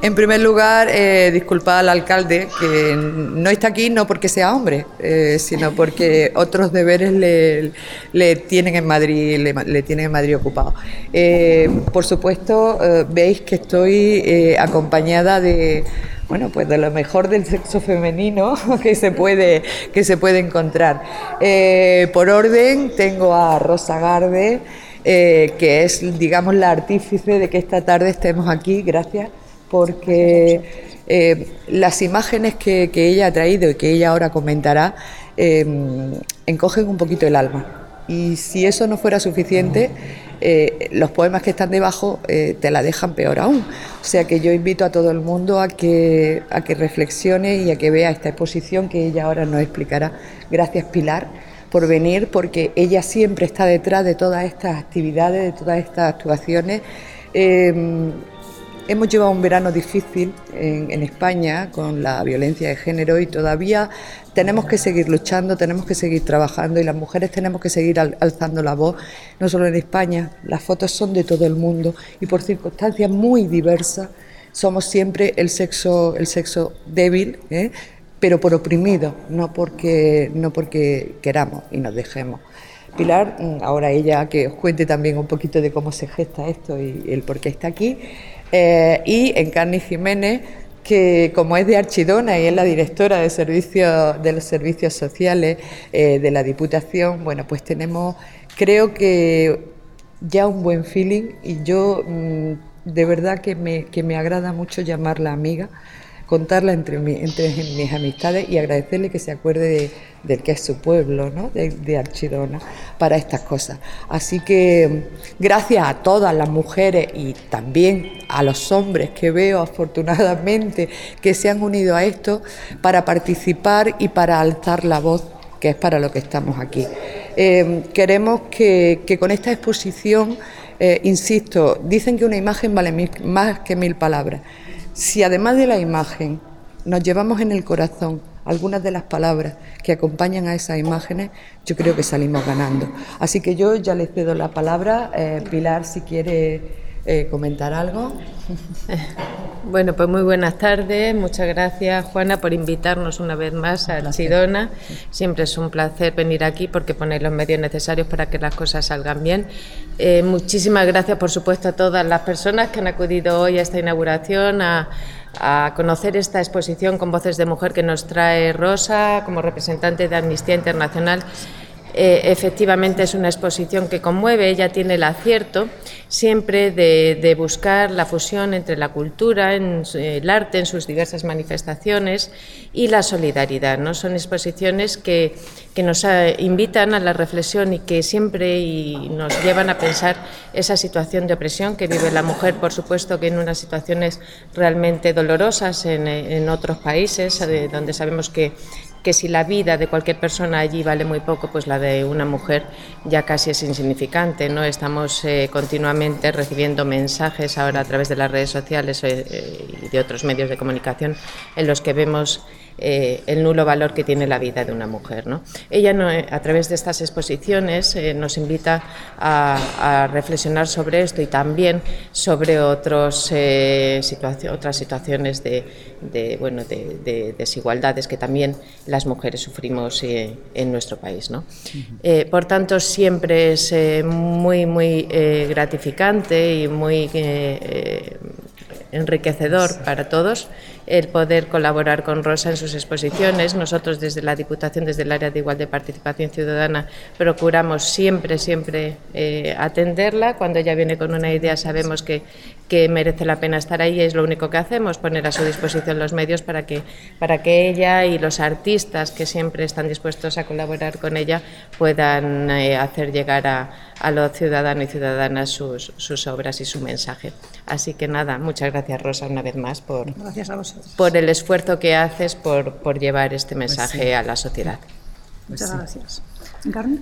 En primer lugar, disculpad al alcalde, que no está aquí no porque sea hombre, sino porque otros deberes le tienen en Madrid, le tienen en Madrid ocupado. Por supuesto, veis que estoy acompañada de, bueno, pues de lo mejor del sexo femenino que se puede encontrar. Por orden, tengo a Rosa Garde, que es, digamos, la artífice de que esta tarde estemos aquí. Gracias, porque las imágenes que ella ha traído y que ella ahora comentará encogen un poquito el alma. Y si eso no fuera suficiente, los poemas que están debajo te la dejan peor aún. O sea que yo invito a todo el mundo a que reflexione y a que vea esta exposición que ella ahora nos explicará. Gracias, Pilar, por venir, porque ella siempre está detrás de todas estas actividades, de todas estas actuaciones. Hemos llevado un verano difícil en España con la violencia de género y todavía tenemos que seguir luchando, tenemos que seguir trabajando y las mujeres tenemos que seguir alzando la voz, no solo en España. Las fotos son de todo el mundo y por circunstancias muy diversas somos siempre el sexo débil, pero por oprimido, no porque queramos y nos dejemos. Pilar, ahora ella que os cuente también un poquito de cómo se gesta esto y el por qué está aquí. Y Encarni Jiménez, que como es de Archidona y es la directora de los servicios sociales de la Diputación, bueno, pues tenemos, creo que ya un buen feeling y yo de verdad que me agrada mucho llamarla amiga, contarla entre mis amistades y agradecerle que se acuerde del que es su pueblo, ¿no? de Archidona, para estas cosas. Así que gracias a todas las mujeres y también a los hombres que veo afortunadamente que se han unido a esto para participar y para alzar la voz, que es para lo que estamos aquí. Queremos que con esta exposición, insisto, dicen que una imagen vale más que 1000 palabras. Si además de la imagen nos llevamos en el corazón algunas de las palabras que acompañan a esas imágenes, yo creo que salimos ganando. Así que yo ya le cedo la palabra. Pilar, si quiere comentar algo. Bueno, pues muy buenas tardes. Muchas gracias, Juana, por invitarnos una vez más a Archidona. Siempre es un placer venir aquí porque ponéis los medios necesarios para que las cosas salgan bien. Muchísimas gracias, por supuesto, a todas las personas que han acudido hoy a esta inauguración, a conocer esta exposición con voces de mujer que nos trae Rosa como representante de Amnistía Internacional. Efectivamente es una exposición que conmueve. Ella tiene el acierto siempre de buscar la fusión entre la cultura, el arte en sus diversas manifestaciones y la solidaridad, ¿no? Son exposiciones que nos invitan a la reflexión y que siempre nos llevan a pensar esa situación de opresión que vive la mujer, por supuesto que en unas situaciones realmente dolorosas en otros países, donde sabemos que si la vida de cualquier persona allí vale muy poco, pues la de una mujer ya casi es insignificante, ¿no? Estamos continuamente recibiendo mensajes ahora a través de las redes sociales y de otros medios de comunicación en los que vemos el nulo valor que tiene la vida de una mujer, ¿no? Ella a través de estas exposiciones nos invita a reflexionar sobre esto y también sobre otras situaciones de desigualdades que también las mujeres sufrimos en nuestro país, ¿no? Por tanto, siempre es muy gratificante y muy enriquecedor para todos el poder colaborar con Rosa en sus exposiciones. Nosotros desde la Diputación, desde el área de Igualdad y Participación Ciudadana, procuramos siempre atenderla. Cuando ella viene con una idea sabemos que merece la pena estar ahí, es lo único que hacemos, poner a su disposición los medios para que ella y los artistas que siempre están dispuestos a colaborar con ella puedan hacer llegar a los ciudadanos y ciudadanas sus obras y su mensaje. Así que nada, muchas gracias, Rosa, una vez más por el esfuerzo que haces por llevar este mensaje a la sociedad. Muchas gracias. ¿Encarni?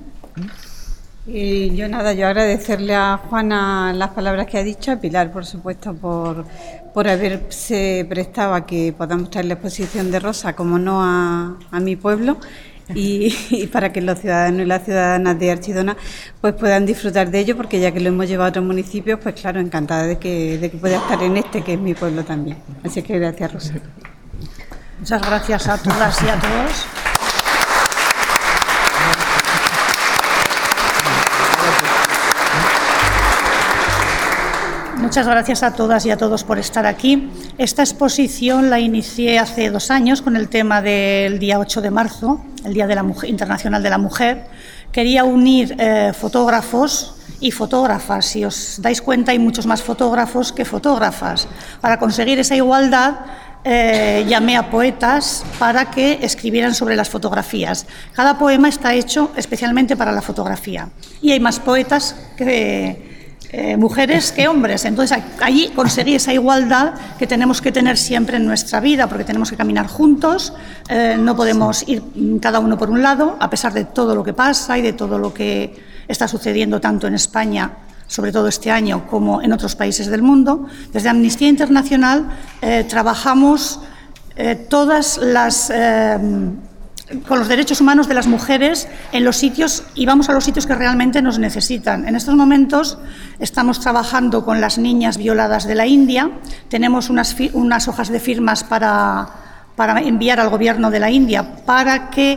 Yo agradecerle a Juana las palabras que ha dicho, a Pilar, por supuesto, por haberse prestado a que podamos traer la exposición de Rosa, como no a mi pueblo. y para que los ciudadanos y las ciudadanas de Archidona pues puedan disfrutar de ello, porque ya que lo hemos llevado a otros municipios, pues claro, encantada de que pueda estar en este, que es mi pueblo también. Así que gracias, Rosa. Muchas gracias a todas y a todos. Muchas gracias a todas y a todos por estar aquí. Esta exposición la inicié hace 2 años con el tema del día 8 de marzo, el Día de la Internacional de la Mujer. Quería unir fotógrafos y fotógrafas. Si os dais cuenta, hay muchos más fotógrafos que fotógrafas. Para conseguir esa igualdad, llamé a poetas para que escribieran sobre las fotografías. Cada poema está hecho especialmente para la fotografía. Y hay más poetas que mujeres que hombres. Entonces, allí conseguí esa igualdad que tenemos que tener siempre en nuestra vida, porque tenemos que caminar juntos, no podemos ir cada uno por un lado, a pesar de todo lo que pasa y de todo lo que está sucediendo tanto en España, sobre todo este año, como en otros países del mundo. Desde Amnistía Internacional trabajamos todas las con los derechos humanos de las mujeres en los sitios, y vamos a los sitios que realmente nos necesitan. En estos momentos estamos trabajando con las niñas violadas de la India. Tenemos unas hojas de firmas para enviar al gobierno de la India para que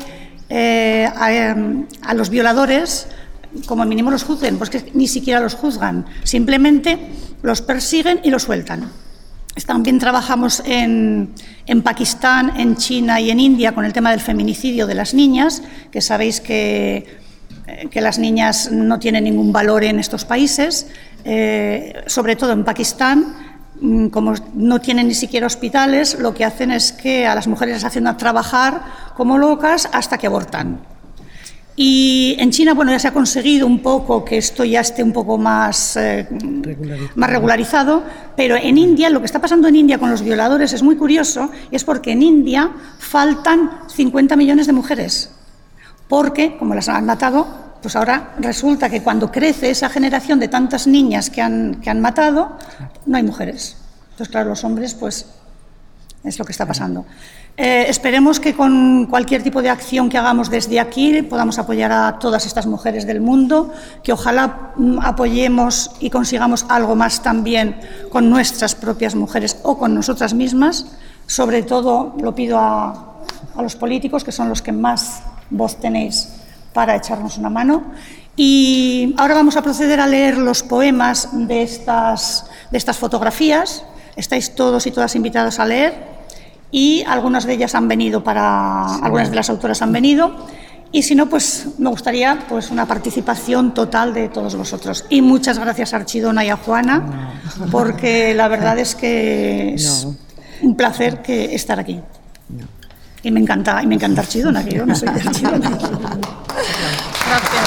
a los violadores, como mínimo, los juzguen, porque ni siquiera los juzgan, simplemente los persiguen y los sueltan. También trabajamos en Pakistán, en China y en India con el tema del feminicidio de las niñas, que sabéis que las niñas no tienen ningún valor en estos países, sobre todo en Pakistán. Como no tienen ni siquiera hospitales, lo que hacen es que a las mujeres las hacen trabajar como locas hasta que abortan. Y en China, bueno, ya se ha conseguido un poco que esto ya esté un poco más regularizado, pero en India, lo que está pasando en India con los violadores es muy curioso, y es porque en India faltan 50 millones de mujeres, porque, como las han matado, pues ahora resulta que cuando crece esa generación de tantas niñas que han matado, no hay mujeres. Entonces, claro, los hombres, pues, es lo que está pasando. Esperemos que con cualquier tipo de acción que hagamos desde aquí podamos apoyar a todas estas mujeres del mundo, que ojalá apoyemos y consigamos algo más también con nuestras propias mujeres o con nosotras mismas. Sobre todo lo pido a los políticos, que son los que más voz tenéis para echarnos una mano. Y ahora vamos a proceder a leer los poemas de estas fotografías. Estáis todos y todas invitados a leer. Y algunas de ellas han venido algunas de las autoras han venido, y si no, pues me gustaría pues una participación total de todos vosotros. Y muchas gracias a Archidona y a Juana, porque la verdad es que es un placer estar aquí. Y me encanta Archidona, que yo no soy de Archidona. Gracias.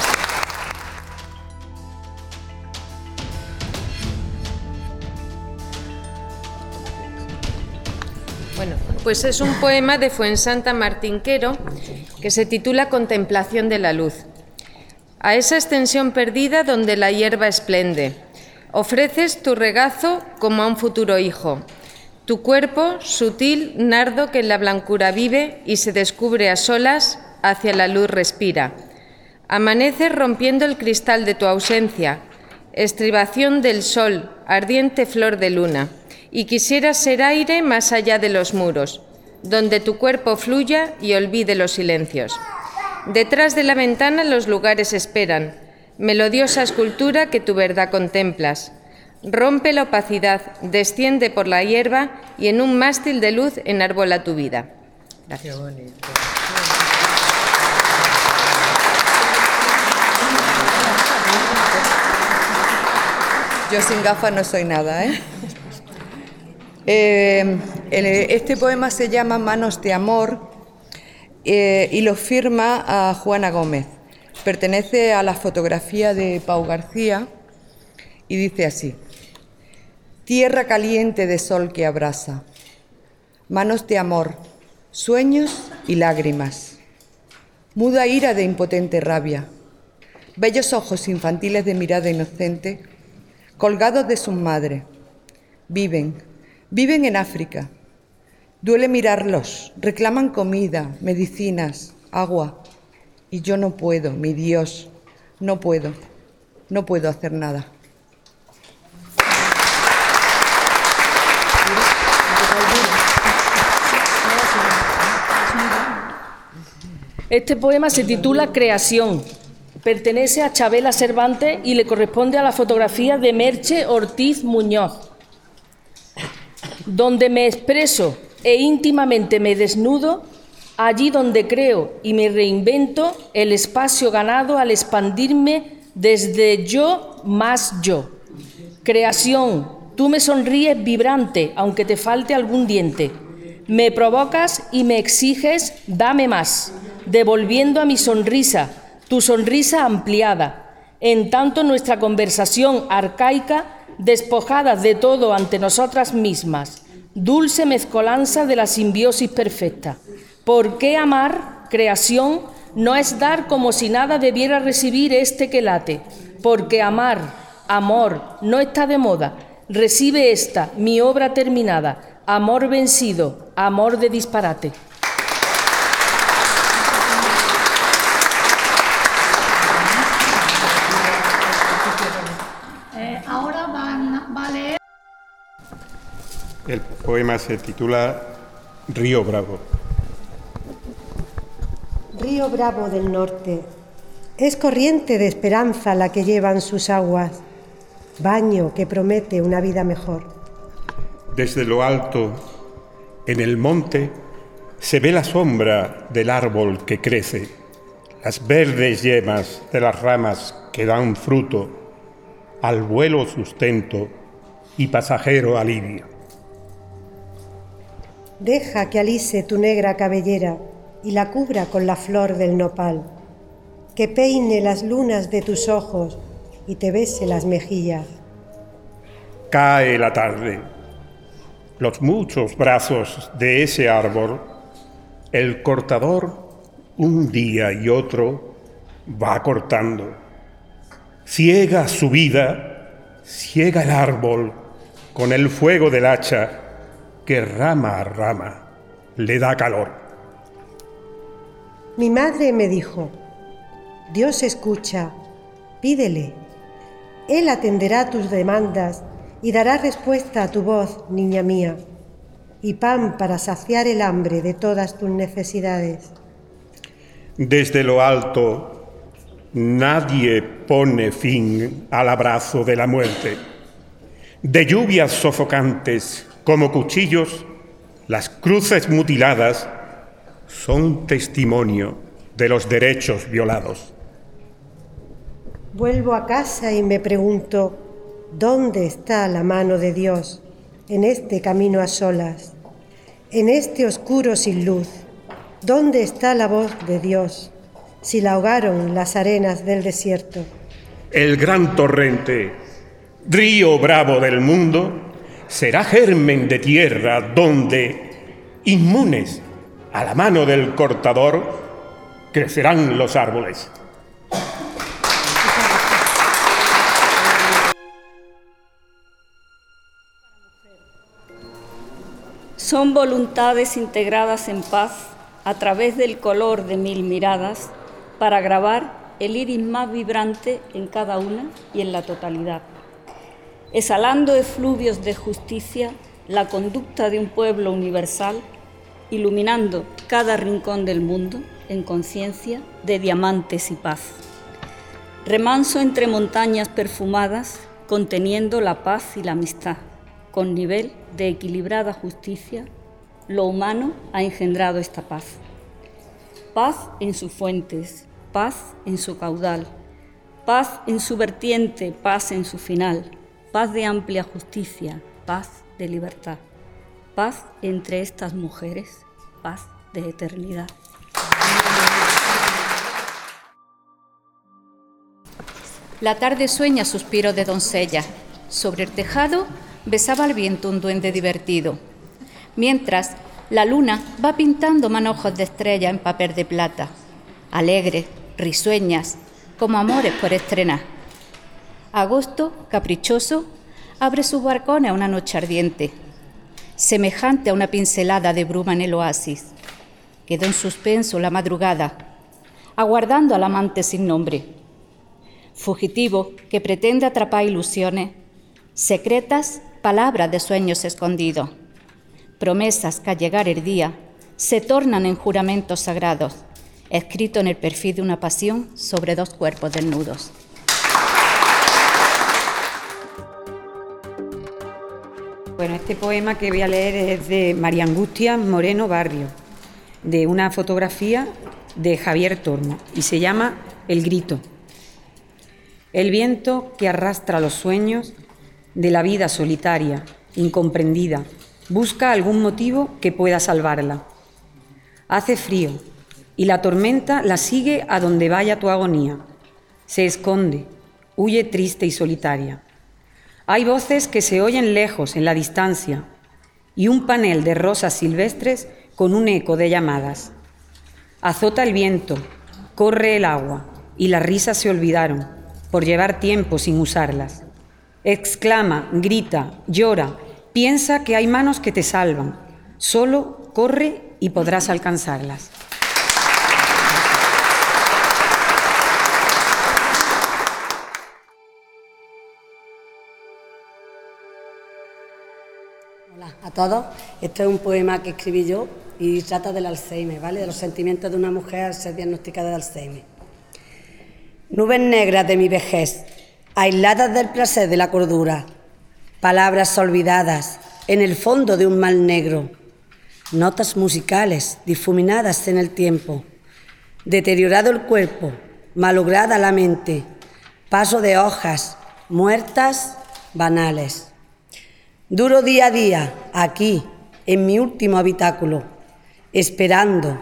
Bueno, pues es un poema de Fuensanta Martín Quero que se titula Contemplación de la luz. A esa extensión perdida donde la hierba esplende, ofreces tu regazo como a un futuro hijo. Tu cuerpo, sutil nardo que en la blancura vive y se descubre a solas, hacia la luz respira. Amaneces rompiendo el cristal de tu ausencia, estribación del sol, ardiente flor de luna. Y quisieras ser aire más allá de los muros, donde tu cuerpo fluya y olvide los silencios. Detrás de la ventana los lugares esperan, melodiosa escultura que tu verdad contemplas. Rompe la opacidad, desciende por la hierba y en un mástil de luz enarbola tu vida. Gracias. Qué bonito. Yo sin gafas no soy nada, ¿eh? Este poema se llama Manos de amor y lo firma a Juana Gómez. Pertenece a la fotografía de Pau García y dice así: tierra caliente de sol que abrasa, manos de amor, sueños y lágrimas, muda ira de impotente rabia, bellos ojos infantiles de mirada inocente, colgados de sus madres, viven en África. Duele mirarlos, reclaman comida, medicinas, agua, Y yo no puedo, mi Dios, no puedo hacer nada. Este poema se titula Creación. Pertenece a Chabela Cervantes y le corresponde a la fotografía de Merche Ortiz Muñoz. Donde me expreso e íntimamente me desnudo, allí donde creo y me reinvento, el espacio ganado al expandirme desde yo más yo. Creación, tú me sonríes vibrante, aunque te falte algún diente. Me provocas y me exiges, dame más, devolviendo a mi sonrisa, tu sonrisa ampliada. En tanto nuestra conversación arcaica, despojada de todo ante nosotras mismas, dulce mezcolanza de la simbiosis perfecta. ¿Por qué amar, creación, no es dar como si nada debiera recibir este que late? Porque amar, amor, no está de moda. Recibe esta, mi obra terminada, amor vencido, amor de disparate. Ahora va a leer. El poema se titula Río Bravo. Río Bravo del norte, es corriente de esperanza la que llevan sus aguas, baño que promete una vida mejor. Desde lo alto, en el monte, se ve la sombra del árbol que crece, las verdes yemas de las ramas que dan fruto, al vuelo sustento y pasajero alivio. Deja que alise tu negra cabellera y la cubra con la flor del nopal, que peine las lunas de tus ojos y te bese las mejillas. Cae la tarde, los muchos brazos de ese árbol, el cortador un día y otro va cortando. Ciega su vida, ciega el árbol con el fuego del hacha que rama a rama le da calor. Mi madre me dijo, Dios escucha, pídele. Él atenderá tus demandas y dará respuesta a tu voz, niña mía, y pan para saciar el hambre de todas tus necesidades. Desde lo alto, nadie pone fin al abrazo de la muerte. De lluvias sofocantes como cuchillos, las cruces mutiladas son testimonio de los derechos violados. Vuelvo a casa y me pregunto, ¿dónde está la mano de Dios en este camino a solas, en este oscuro sin luz? ¿Dónde está la voz de Dios si la ahogaron las arenas del desierto? El gran torrente, río bravo del mundo, será germen de tierra donde, inmunes a la mano del cortador, crecerán los árboles. Son voluntades integradas en paz a través del color de mil miradas para grabar el iris más vibrante en cada una y en la totalidad, exhalando efluvios de justicia, la conducta de un pueblo universal, iluminando cada rincón del mundo en conciencia de diamantes y paz. Remanso entre montañas perfumadas, conteniendo la paz y la amistad, con nivel de equilibrada justicia, lo humano ha engendrado esta paz. Paz en sus fuentes, paz en su caudal, paz en su vertiente, paz en su final, paz de amplia justicia, paz de libertad. Paz entre estas mujeres, paz de eternidad. La tarde sueña suspiro de doncella. Sobre el tejado besaba al viento un duende divertido. Mientras, la luna va pintando manojos de estrella en papel de plata. Alegres, risueñas, como amores por estrenar. Agosto, caprichoso, abre sus balcones a una noche ardiente. Semejante a una pincelada de bruma en el oasis. Quedó en suspenso la madrugada. aguardando al amante sin nombre. Fugitivo que pretende atrapar ilusiones, secretas palabras de sueños escondidos, promesas que al llegar el día se tornan en juramentos sagrados, escrito en el perfil de una pasión sobre dos cuerpos desnudos. Bueno, este poema que voy a leer es de María Angustia Moreno Barrio, de una fotografía de Javier Tormo, y se llama El grito. El viento que arrastra los sueños de la vida solitaria, incomprendida, busca algún motivo que pueda salvarla. Hace frío y la tormenta la sigue a donde vaya tu agonía. Se esconde, huye triste y solitaria. Hay voces que se oyen lejos, en la distancia, y un panel de rosas silvestres con un eco de llamadas. Azota el viento, corre el agua, y las risas se olvidaron, por llevar tiempo sin usarlas. Exclama, grita, llora, piensa que hay manos que te salvan. Solo corre y podrás alcanzarlas. Hola a todos. Este es un poema que escribí yo y trata del Alzheimer, ¿vale? De los sentimientos de una mujer al ser diagnosticada de Alzheimer. Nubes negras de mi vejez, aisladas del placer de la cordura, palabras olvidadas en el fondo de un mal negro, notas musicales difuminadas en el tiempo, deteriorado el cuerpo, malograda la mente, paso de hojas muertas, banales. Duro día a día, aquí, en mi último habitáculo, esperando,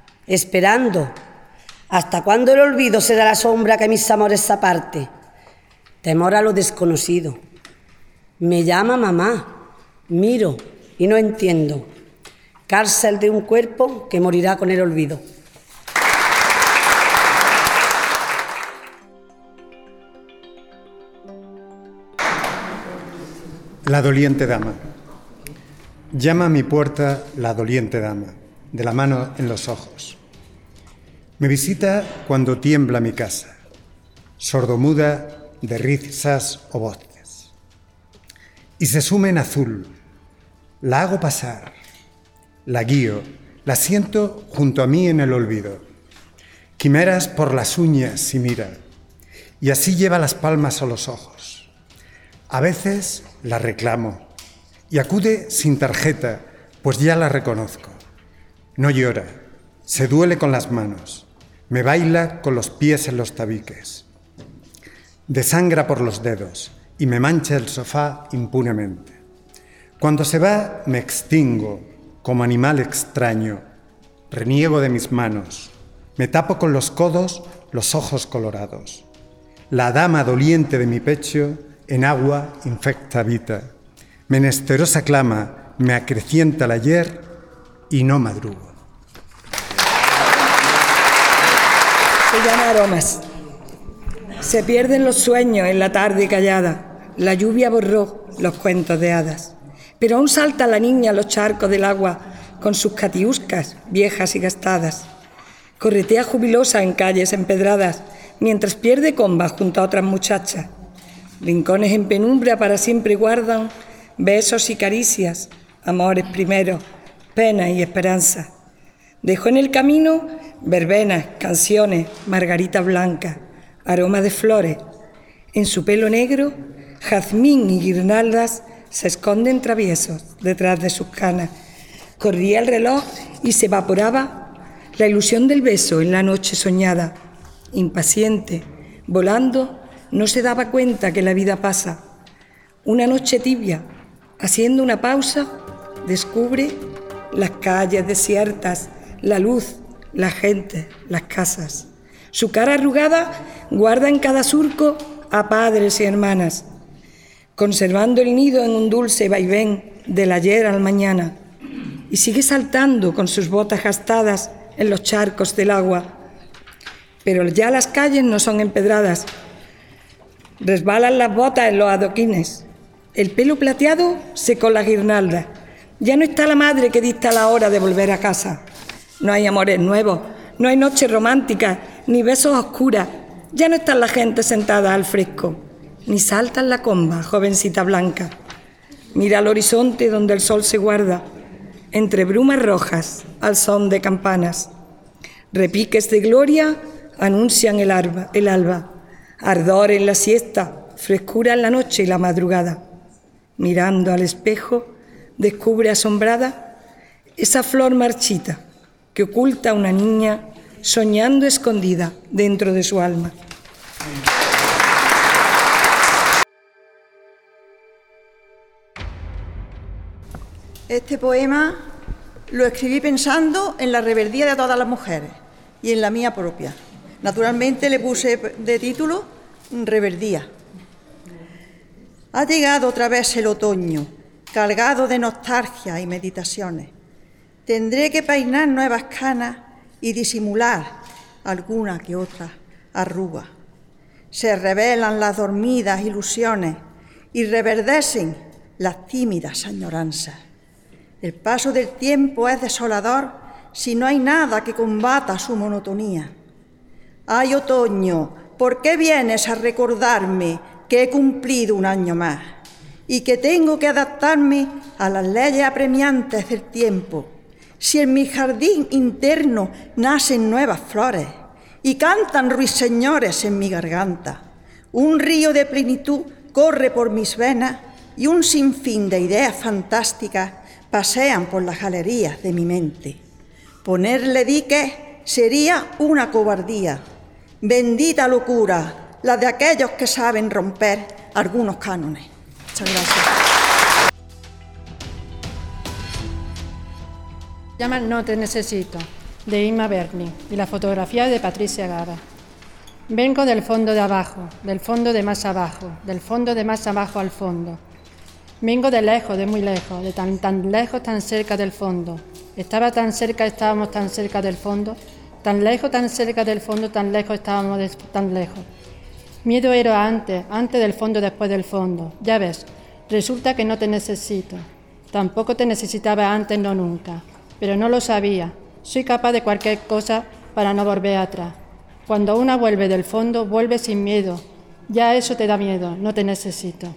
¿hasta cuándo el olvido será la sombra que mis amores aparte? Temor a lo desconocido. Me llama mamá, miro y no entiendo. Cárcel de un cuerpo que morirá con el olvido. La doliente dama. Llama a mi puerta la doliente dama, de la mano en los ojos. Me visita cuando tiembla mi casa, sordomuda de risas o voces. Y se sume en azul. La hago pasar, la guío, la siento junto a mí en el olvido. Quimeras por las uñas y mira, y así lleva las palmas a los ojos. A veces la reclamo y acude sin tarjeta, pues ya la reconozco. No llora, se duele con las manos, me baila con los pies en los tabiques. Desangra por los dedos y me mancha el sofá impunemente. Cuando se va, me extingo como animal extraño, reniego de mis manos, me tapo con los codos los ojos colorados. La dama doliente de mi pecho en agua infecta habita, menesterosa clama, me acrecienta el ayer y no madrugo. Se llama Aromas. Se pierden los sueños en la tarde callada, la lluvia borró los cuentos de hadas, pero aún salta la niña a los charcos del agua con sus catiuscas viejas y gastadas. Corretea jubilosa en calles empedradas, mientras pierde combas junto a otras muchachas. Rincones en penumbra para siempre guardan besos y caricias, amores primeros, pena y esperanza. Dejó en el camino verbenas, canciones, margaritas blancas, aroma de flores. En su pelo negro, jazmín y guirnaldas se esconden traviesos detrás de sus canas. Corría el reloj y se evaporaba la ilusión del beso en la noche soñada. Impaciente, volando, no se daba cuenta que la vida pasa. Una noche tibia, haciendo una pausa, descubre las calles desiertas, la luz, la gente, las casas. Su cara arrugada guarda en cada surco a padres y hermanas, conservando el nido en un dulce vaivén del ayer al mañana. Y sigue saltando con sus botas gastadas en los charcos del agua. Pero ya las calles no son empedradas. Resbalan las botas en los adoquines. El pelo plateado secó la guirnalda. Ya no está la madre que dicta la hora de volver a casa. No hay amores nuevos, no hay noches románticas, ni besos oscuras. Ya no está la gente sentada al fresco, ni salta en la comba, jovencita blanca. Mira al horizonte donde el sol se guarda, entre brumas rojas, al son de campanas. Repiques de gloria anuncian el alba, ardor en la siesta, frescura en la noche y la madrugada. Mirando al espejo, descubre asombrada esa flor marchita que oculta a una niña soñando escondida dentro de su alma. Este poema lo escribí pensando en la rebeldía de todas las mujeres y en la mía propia. Naturalmente le puse de título Rebeldía. Ha llegado otra vez el otoño, cargado de nostalgia y meditaciones. Tendré que peinar nuevas canas y disimular alguna que otra arruga. Se revelan las dormidas ilusiones y reverdecen las tímidas añoranzas. El paso del tiempo es desolador si no hay nada que combata su monotonía. Ay, otoño, ¿por qué vienes a recordarme que he cumplido un año más y que tengo que adaptarme a las leyes apremiantes del tiempo? Si en mi jardín interno nacen nuevas flores y cantan ruiseñores en mi garganta, un río de plenitud corre por mis venas y un sinfín de ideas fantásticas pasean por las galerías de mi mente. Ponerle diques sería una cobardía. Bendita locura, la de aquellos que saben romper algunos cánones. Muchas gracias. Llama No te necesito, de Inma Berni, y la fotografía de Patricia Gara. Vengo del fondo de abajo, del fondo de más abajo, del fondo de más abajo al fondo. Vengo de lejos, de muy lejos, de tan lejos, tan cerca del fondo. Estaba tan cerca, estábamos tan cerca del fondo, tan lejos, tan cerca del fondo, tan lejos, estábamos tan lejos. Miedo era antes del fondo, después del fondo. Ya ves, resulta que no te necesito. Tampoco te necesitaba antes, no nunca. Pero no lo sabía. Soy capaz de cualquier cosa para no volver atrás. Cuando una vuelve del fondo, vuelve sin miedo. Ya eso te da miedo, no te necesito.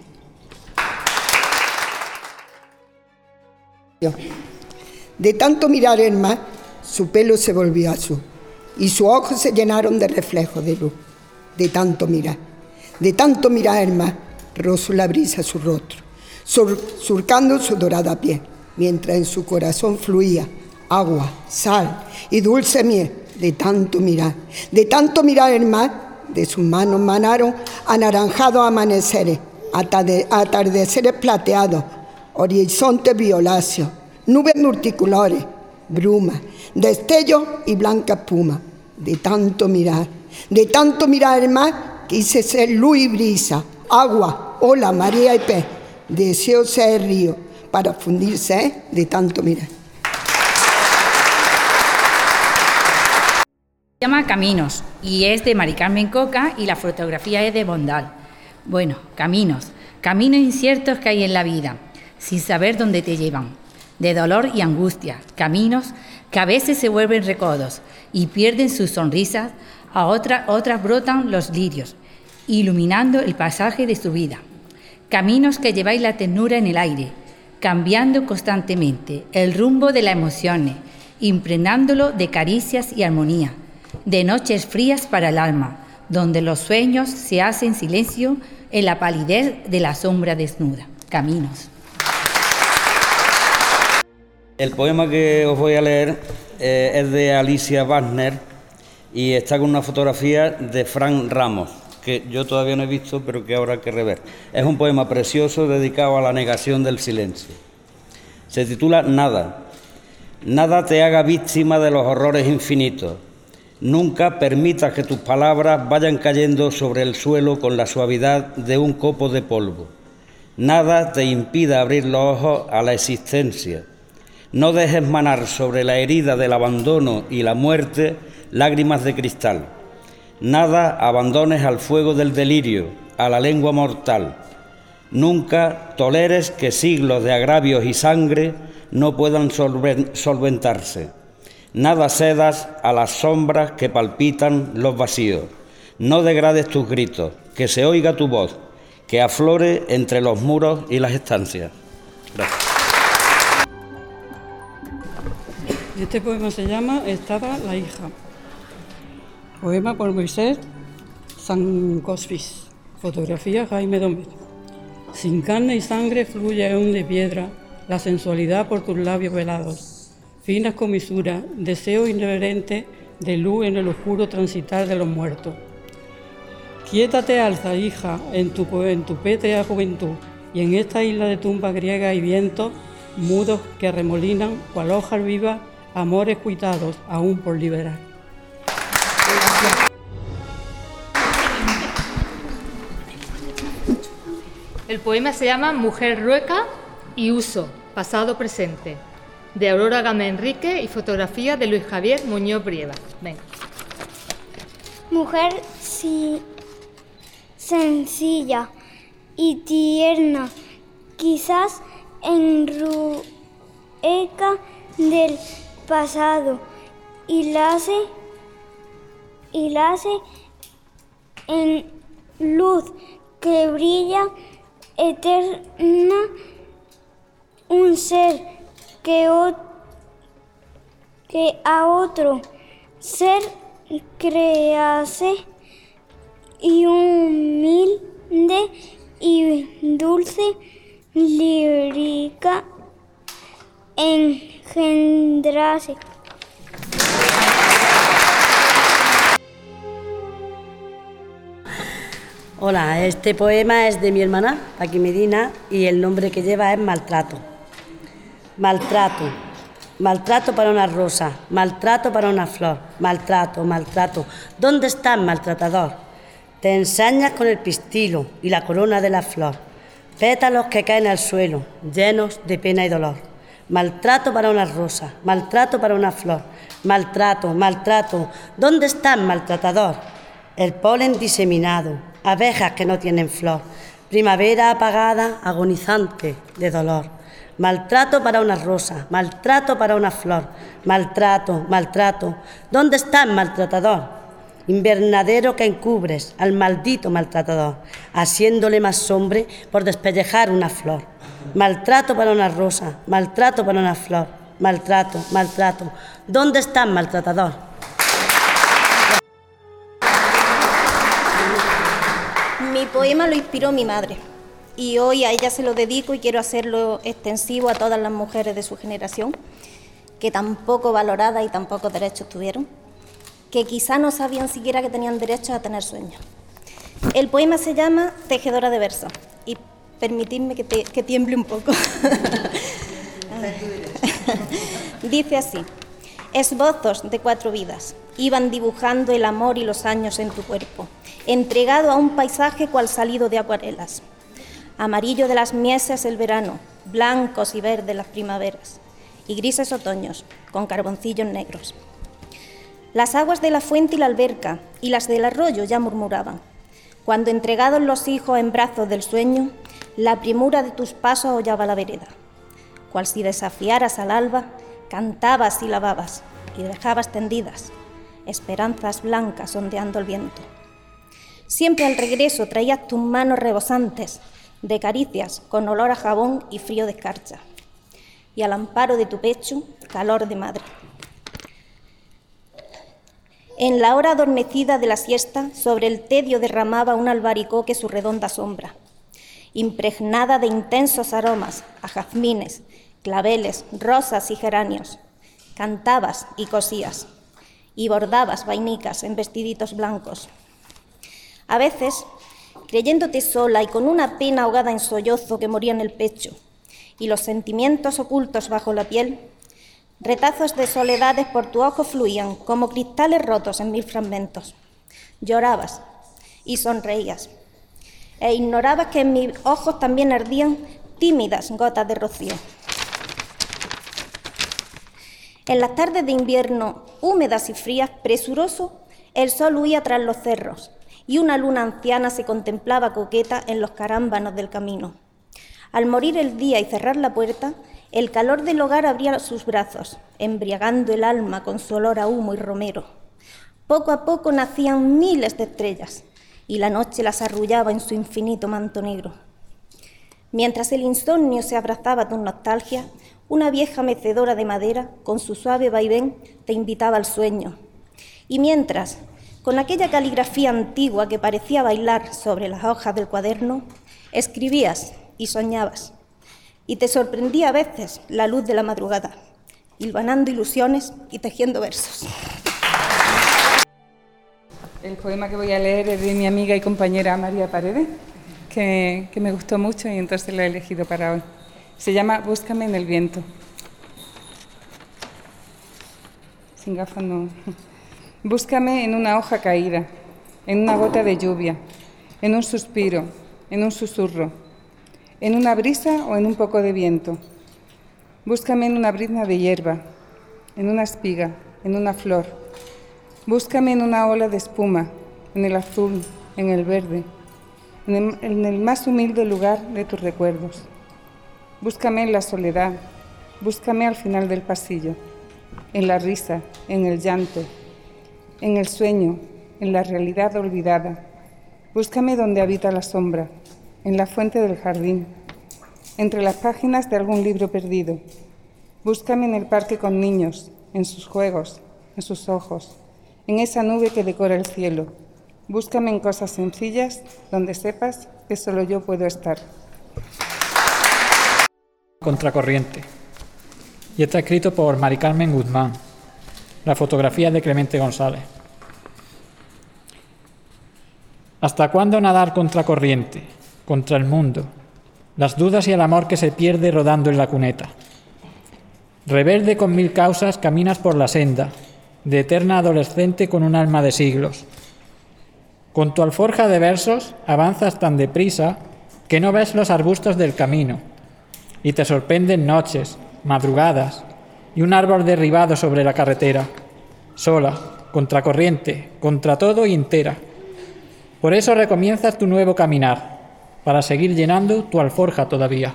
De tanto mirar el mar, su pelo se volvió azul y sus ojos se llenaron de reflejos de luz. De tanto mirar el mar, rozó la brisa su rostro, surcando su dorada piel, mientras en su corazón fluía agua, sal y dulce miel. De tanto mirar el mar, de sus manos manaron anaranjados amaneceres, atardeceres plateados, horizontes violáceos, nubes multicolores, brumas, destellos y blanca espuma. De tanto mirar el mar, quise ser luz y brisa, agua, ola, marea y pez. Deseo ser río para fundirse de tanto mirar. Se llama Caminos y es de Mari Carmen Coca y la fotografía es de Bondal. Bueno, caminos inciertos que hay en la vida, sin saber dónde te llevan, de dolor y angustia, caminos que a veces se vuelven recodos y pierden sus sonrisas, a otras brotan los lirios, iluminando el pasaje de su vida. Caminos que lleváis la ternura en el aire, cambiando constantemente el rumbo de las emociones, impregnándolo de caricias y armonía, de noches frías para el alma, donde los sueños se hacen silencio en la palidez de la sombra desnuda. Caminos. El poema que os voy a leer es de Alicia Wagner y está con una fotografía de Fran Ramos, que yo todavía no he visto, pero que ahora hay que rever. Es un poema precioso dedicado a la negación del silencio. Se titula Nada. Nada te haga víctima de los horrores infinitos. Nunca permitas que tus palabras vayan cayendo sobre el suelo con la suavidad de un copo de polvo. Nada te impida abrir los ojos a la existencia. No dejes manar sobre la herida del abandono y la muerte lágrimas de cristal. Nada abandones al fuego del delirio, a la lengua mortal. Nunca toleres que siglos de agravios y sangre no puedan solventarse. Nada cedas a las sombras que palpitan los vacíos. No degrades tus gritos, que se oiga tu voz, que aflore entre los muros y las estancias. Gracias. Este poema se llama Estaba la hija. Poema por Moisés Sankosvis. Fotografía Jaime Domínguez. Sin carne y sangre fluye aún de piedra la sensualidad por tus labios velados. Finas comisuras, deseo irreverente de luz en el oscuro transitar de los muertos. Quieta te alza, hija, en tu pétrea juventud, y en esta isla de tumba griega hay vientos mudos que remolinan, cual hojas vivas, amores cuitados aún por liberar. El poema se llama Mujer Rueca y Uso, pasado-presente, de Aurora Gámez Enrique y fotografía de Luis Javier Muñoz Brieva. Venga. Mujer sencilla y tierna, quizás enrueca del pasado, y lace en luz que brilla eterna, un ser que a otro ser crease, y humilde y dulce lírica engendrase. Hola, este poema es de mi hermana, Paqui Medina, y el nombre que lleva es Maltrato. Maltrato. Maltrato para una rosa, maltrato para una flor, maltrato, maltrato. ¿Dónde estás, maltratador? Te ensañas con el pistilo y la corona de la flor, pétalos que caen al suelo, llenos de pena y dolor. Maltrato para una rosa, maltrato para una flor, maltrato, maltrato. ¿Dónde estás, maltratador? El polen diseminado, abejas que no tienen flor, primavera apagada, agonizante de dolor. Maltrato para una rosa, maltrato para una flor, maltrato, maltrato. ¿Dónde estás, maltratador? Invernadero que encubres al maldito maltratador, haciéndole más hombre por despellejar una flor. Maltrato para una rosa, maltrato para una flor, maltrato, maltrato. ¿Dónde estás, maltratador? Mi poema lo inspiró mi madre. Y hoy a ella se lo dedico y quiero hacerlo extensivo a todas las mujeres de su generación, que tan poco valoradas y tan pocos derechos tuvieron, que quizá no sabían siquiera que tenían derecho a tener sueños. El poema se llama Tejedora de versos, y permitidme que tiemble un poco. Dice así: esbozos de 4 vidas iban dibujando el amor y los años en tu cuerpo, entregado a un paisaje cual salido de acuarelas. Amarillo de las mieses el verano, blancos y verdes las primaveras, y grises otoños con carboncillos negros. Las aguas de la fuente y la alberca y las del arroyo ya murmuraban, cuando entregados los hijos en brazos del sueño, la premura de tus pasos hollaba la vereda. Cual si desafiaras al alba, cantabas y lavabas y dejabas tendidas esperanzas blancas ondeando el viento. Siempre al regreso traías tus manos rebosantes de caricias con olor a jabón y frío de escarcha, y al amparo de tu pecho, calor de madre. En la hora adormecida de la siesta, sobre el tedio derramaba un albaricoque su redonda sombra, impregnada de intensos aromas a jazmines, claveles, rosas y geranios. Cantabas y cosías, y bordabas vainicas en vestiditos blancos. A veces, creyéndote sola y con una pena ahogada en sollozo que moría en el pecho, y los sentimientos ocultos bajo la piel, retazos de soledades por tu ojo fluían como cristales rotos en 1000 fragmentos. Llorabas y sonreías, e ignorabas que en mis ojos también ardían tímidas gotas de rocío. En las tardes de invierno, húmedas y frías, presuroso, el sol huía tras los cerros, y una luna anciana se contemplaba coqueta en los carámbanos del camino. Al morir el día y cerrar la puerta, El calor del hogar abría sus brazos, embriagando el alma con su olor a humo y romero. Poco a poco nacían miles de estrellas, y la noche las arrullaba en su infinito manto negro. Mientras el insomnio se abrazaba con nostalgia, una vieja mecedora de madera, con su suave vaivén, te invitaba al sueño. Y mientras, con aquella caligrafía antigua que parecía bailar sobre las hojas del cuaderno, escribías y soñabas. Y te sorprendía a veces la luz de la madrugada, hilvanando ilusiones y tejiendo versos. El poema que voy a leer es de mi amiga y compañera María Paredes, que me gustó mucho y entonces lo he elegido para hoy. Se llama Búscame en el viento. Sin gafas no. Búscame en una hoja caída, en una gota de lluvia, en un suspiro, en un susurro, en una brisa o en un poco de viento. Búscame en una brizna de hierba, en una espiga, en una flor. Búscame en una ola de espuma, en el azul, en el verde, en el más humilde lugar de tus recuerdos. Búscame en la soledad, búscame al final del pasillo, en la risa, en el llanto, en el sueño, en la realidad olvidada. Búscame donde habita la sombra, en la fuente del jardín, entre las páginas de algún libro perdido. Búscame en el parque con niños, en sus juegos, en sus ojos, en esa nube que decora el cielo. Búscame en cosas sencillas donde sepas que solo yo puedo estar. Contracorriente. Y está escrito por Mari Carmen Guzmán. La fotografía de Clemente González. ¿Hasta cuándo nadar contracorriente, contra el mundo, las dudas y el amor que se pierde rodando en la cuneta? Rebelde con mil causas caminas por la senda, de eterna adolescente con un alma de siglos. Con tu alforja de versos avanzas tan deprisa que no ves los arbustos del camino, y te sorprenden noches, madrugadas y un árbol derribado sobre la carretera, sola, contracorriente, contra todo y entera. Por eso recomienzas tu nuevo caminar, para seguir llenando tu alforja todavía.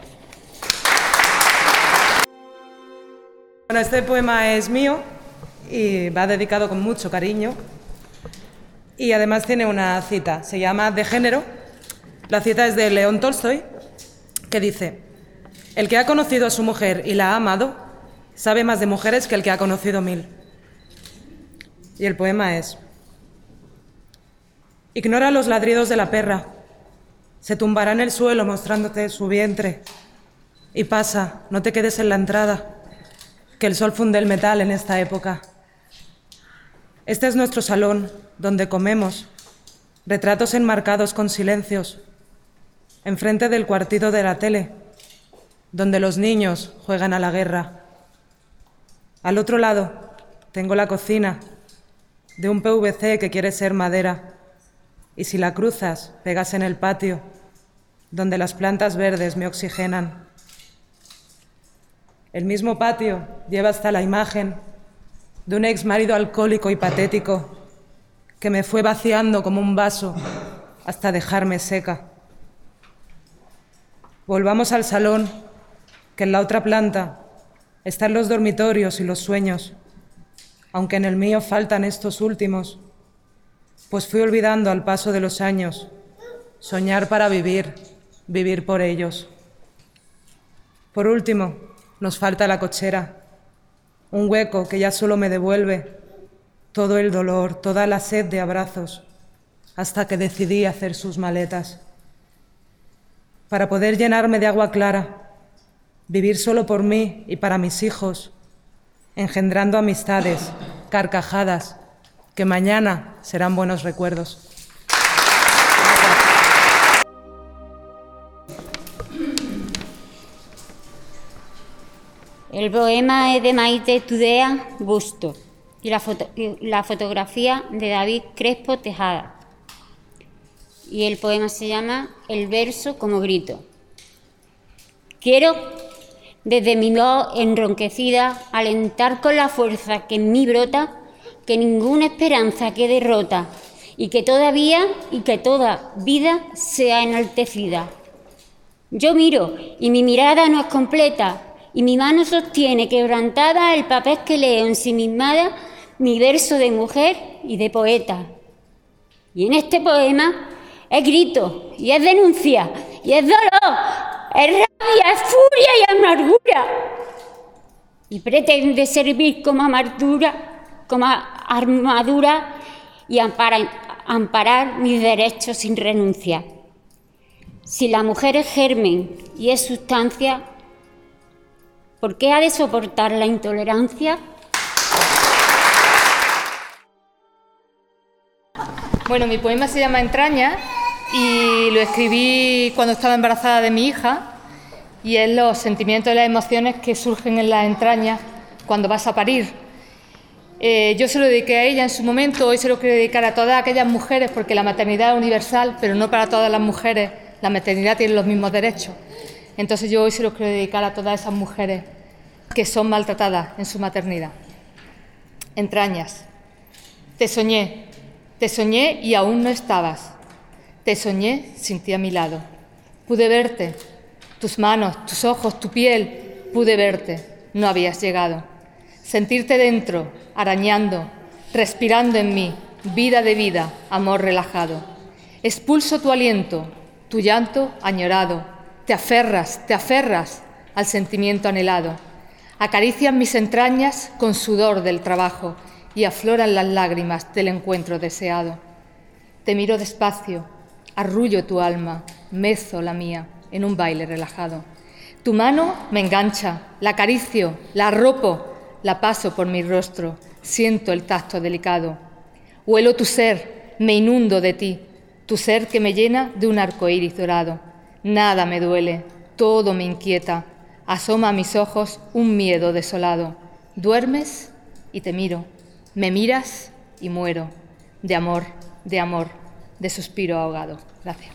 Bueno, este poema es mío y va dedicado con mucho cariño y además tiene una cita, se llama De género. La cita es de León Tolstoy, que dice: el que ha conocido a su mujer y la ha amado sabe más de mujeres que el que ha conocido 1000. Y el poema es: ignora los ladridos de la perra, se tumbará en el suelo mostrándote su vientre. Y pasa, no te quedes en la entrada, que el sol funde el metal en esta época. Este es nuestro salón, donde comemos, retratos enmarcados con silencios, enfrente del cuartito de la tele, donde los niños juegan a la guerra. Al otro lado tengo la cocina, de un PVC que quiere ser madera, y si la cruzas, pegas en el patio, donde las plantas verdes me oxigenan. El mismo patio lleva hasta la imagen de un exmarido alcohólico y patético que me fue vaciando como un vaso hasta dejarme seca. Volvamos al salón, que en la otra planta están los dormitorios y los sueños, aunque en el mío faltan estos últimos, pues fui olvidando al paso de los años soñar para vivir, vivir por ellos. Por último, nos falta la cochera, un hueco que ya solo me devuelve todo el dolor, toda la sed de abrazos, hasta que decidí hacer sus maletas. Para poder llenarme de agua clara, vivir solo por mí y para mis hijos, engendrando amistades, carcajadas, que mañana serán buenos recuerdos. El poema es de Maite Tudela Busto y la fotografía de David Crespo Tejada. Y el poema se llama El verso como grito. Quiero, desde mi voz enronquecida, alentar con la fuerza que en mí brota, que ninguna esperanza quede rota, y que todavía y que toda vida sea enaltecida. Yo miro y mi mirada no es completa, y mi mano sostiene quebrantada el papel que leo ensimismada mi verso de mujer y de poeta. Y en este poema es grito, y es denuncia, y es dolor, es rabia, es furia y amargura. Y pretende servir como armadura y amparar mis derechos sin renuncia. Si la mujer es germen y es sustancia, ¿por qué ha de soportar la intolerancia? Bueno, mi poema se llama Entrañas y lo escribí cuando estaba embarazada de mi hija, y es los sentimientos y las emociones que surgen en las entrañas cuando vas a parir. Yo se lo dediqué a ella en su momento, hoy se lo quiero dedicar a todas aquellas mujeres, porque la maternidad es universal, pero no para todas las mujeres. La maternidad tiene los mismos derechos. Entonces yo hoy se lo quiero dedicar a todas esas mujeres que son maltratadas en su maternidad. Entrañas. Te soñé y aún no estabas. Te soñé sin ti a mi lado. Pude verte, tus manos, tus ojos, tu piel, pude verte, no habías llegado. Sentirte dentro, arañando, respirando en mí, vida de vida, amor relajado. Expulso tu aliento, tu llanto añorado. Te aferras al sentimiento anhelado. Acaricias mis entrañas con sudor del trabajo y afloran las lágrimas del encuentro deseado. Te miro despacio, arrullo tu alma, mezo la mía en un baile relajado. Tu mano me engancha, la acaricio, la arropo, la paso por mi rostro, siento el tacto delicado. Huelo tu ser, me inundo de ti, tu ser que me llena de un arco iris dorado. Nada me duele, todo me inquieta, asoma a mis ojos un miedo desolado. Duermes y te miro, me miras y muero, de amor, de suspiro ahogado. Gracias.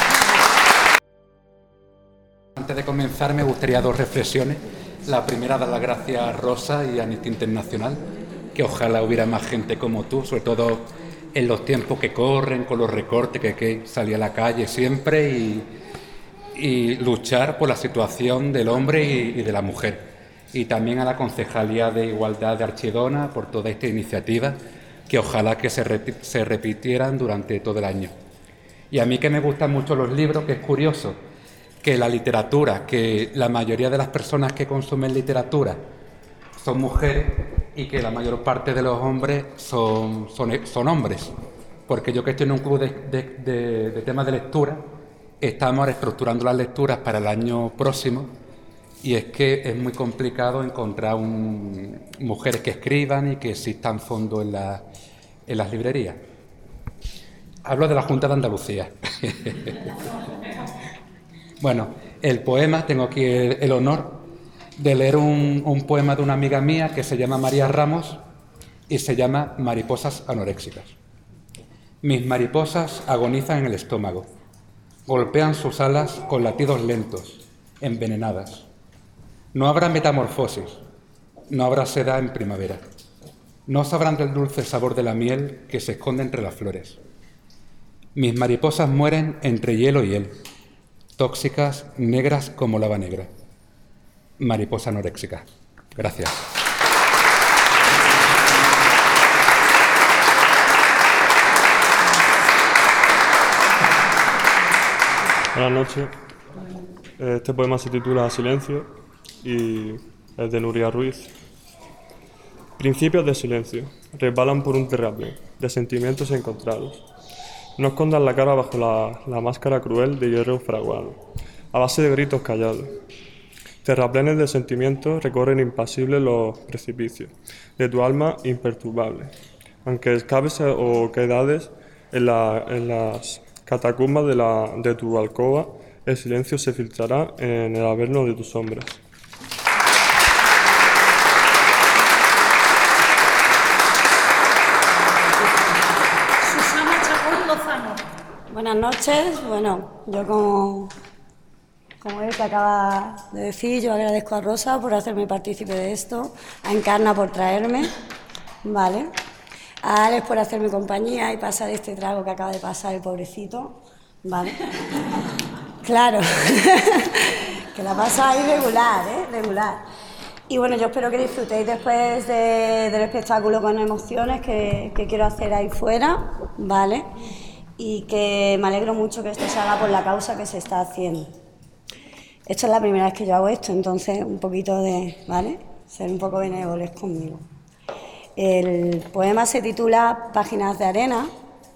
Antes de comenzar me gustaría 2 reflexiones. La primera, dar las gracias a Rosa y a Amnistía Internacional, que ojalá hubiera más gente como tú, sobre todo en los tiempos que corren, con los recortes, que hay que salir a la calle siempre y luchar por la situación del hombre y de la mujer. Y también a la Concejalía de Igualdad de Archidona por toda esta iniciativa, que ojalá que se repitieran durante todo el año. Y a mí, que me gustan mucho los libros, que es curioso que la literatura, que la mayoría de las personas que consumen literatura son mujeres y que la mayor parte de los hombres son hombres. Porque yo, que estoy en un club de temas de lectura, estamos reestructurando las lecturas para el año próximo, y es que es muy complicado encontrar mujeres que escriban y que existan fondos en las librerías. Hablo de la Junta de Andalucía. Bueno, el poema, tengo aquí el honor de leer un poema de una amiga mía que se llama María Ramos y se llama Mariposas anoréxicas. Mis mariposas agonizan en el estómago, golpean sus alas con latidos lentos, envenenadas. No habrá metamorfosis, no habrá seda en primavera. No sabrán del dulce sabor de la miel que se esconde entre las flores. Mis mariposas mueren entre hielo y hiel, tóxicas, negras como lava negra. Mariposa anoréxica. Gracias. Buenas noches. Este poema se titula Silencio y es de Nuria Ruiz. Principios de silencio. Resbalan por un terraplén de sentimientos encontrados. No escondan la cara bajo la máscara cruel de hierro fraguado, a base de gritos callados. Terraplenes de sentimientos recorren impasibles los precipicios de tu alma imperturbable. Aunque escapes o quedades en las catacumbas de tu alcoba, el silencio se filtrará en el averno de tus sombras. Buenas noches. Bueno, yo como él que acaba de decir, yo agradezco a Rosa por hacerme partícipe de esto, a Encarna por traerme, ¿vale? A Alex por hacerme compañía y pasar este trago que acaba de pasar el pobrecito, ¿vale? Claro, Que la pasáis regular, regular. Y bueno, yo espero que disfrutéis después del espectáculo con emociones que quiero hacer ahí fuera, ¿vale? Y que me alegro mucho que esto se haga por la causa que se está haciendo. Esto es la primera vez que yo hago esto, entonces un poquito de, ¿vale? Ser un poco benévoles conmigo. El poema se titula Páginas de arena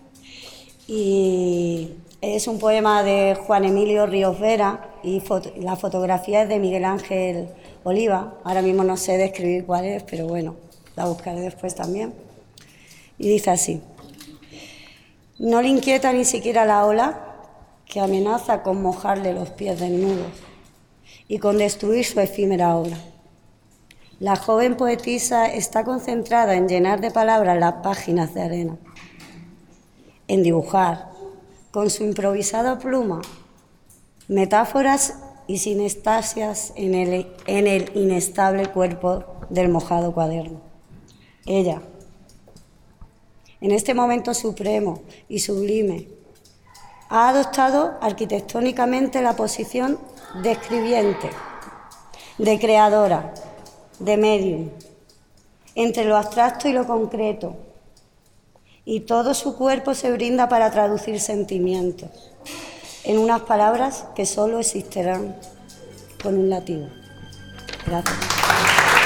y es un poema de Juan Emilio Ríos Vera y la fotografía es de Miguel Ángel Oliva. Ahora mismo no sé describir cuál es, pero bueno, la buscaré después también. Y dice así: no le inquieta ni siquiera la ola que amenaza con mojarle los pies desnudos y con destruir su efímera obra. La joven poetisa está concentrada en llenar de palabras las páginas de arena, en dibujar con su improvisada pluma metáforas y sinestasias en el inestable cuerpo del mojado cuaderno. Ella, en este momento supremo y sublime, ha adoptado arquitectónicamente la posición de escribiente, de creadora, de medium, entre lo abstracto y lo concreto, y todo su cuerpo se brinda para traducir sentimientos en unas palabras que solo existirán con un latido. Gracias.